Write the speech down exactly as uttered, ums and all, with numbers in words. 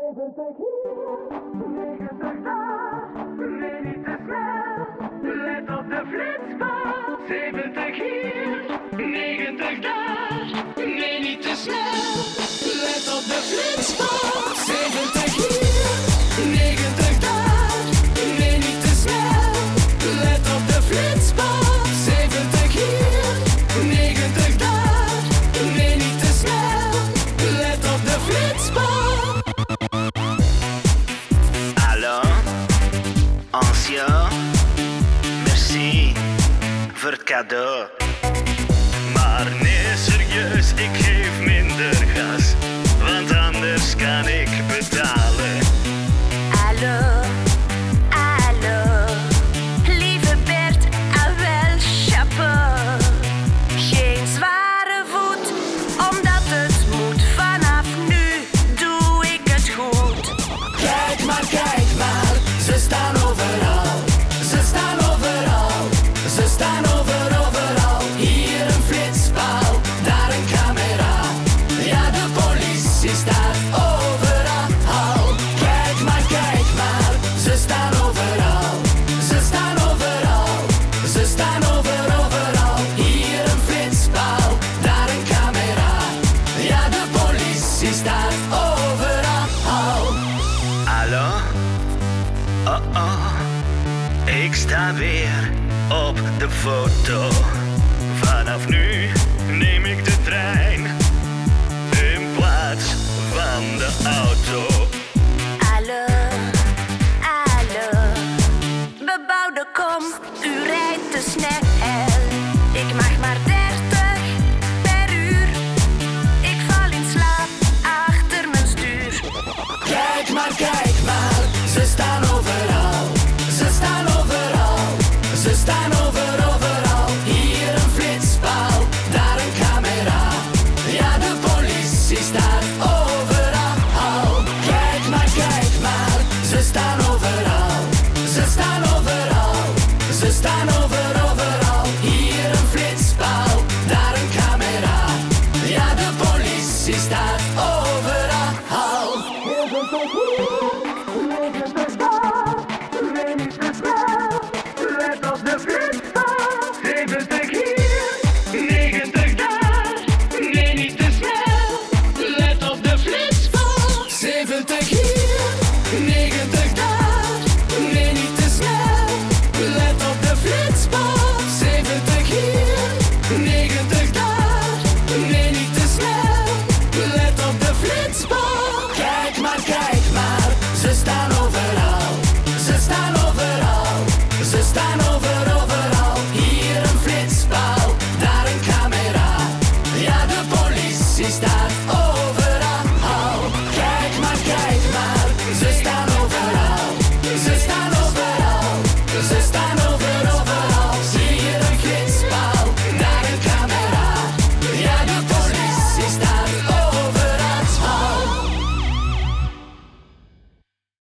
zeventig hier, negentig daar, nee niet te snel, let op de flitspaal. zeventig hier, negentig daar, nee niet te snel, let op de flitspaal. zeventig hier, negentig daar, nee niet te snel, let op de flitspaal. zeventig hier, negentig daar, nee niet te snel, let op de flitspaal. Ancien, merci voor het cadeau. Maar nee, serieus, ik geef minder gas, want anders kan ik betalen. Hallo, hallo, lieve Bert, ah wel, chapeau. Geen zware voet, omdat het moet. Vanaf nu doe ik het goed. Kijk maar, kijk maar, ze staan overal. Ze staan overal, ze staan over, overal. Hier een flitspaal, daar een camera. Ja, de politie staat overal. Kijk maar, kijk maar, ze staan overal. Ze staan overal, ze staan over, overal. Hier een flitspaal, daar een camera. Ja, de politie staat overal. Hallo? Oh oh, ik sta weer op de foto. Vanaf nu neem ik de trein in plaats van de auto. Hallo, hallo, bebouwde kom, u rijdt te snel. Ik mag maar dertig per uur. Ik val in slaap achter mijn stuur. Kijk maar, kijk maar, ze staan overal. Ze staan overal, ze staan over, overal. Hier een flitspaal, daar een camera. Ja, de politie staat overal. Kijk maar, kijk maar, ze staan overal. Ze staan overal, ze staan over, overal. Hier een flitspaal, daar een camera. Ja, de politie staat overal. zeventig daar, nee niet te snel, let op de flitspaal. zeventig hier, negentig daar, nee niet te snel, let op de flitspaal. zeventig hier.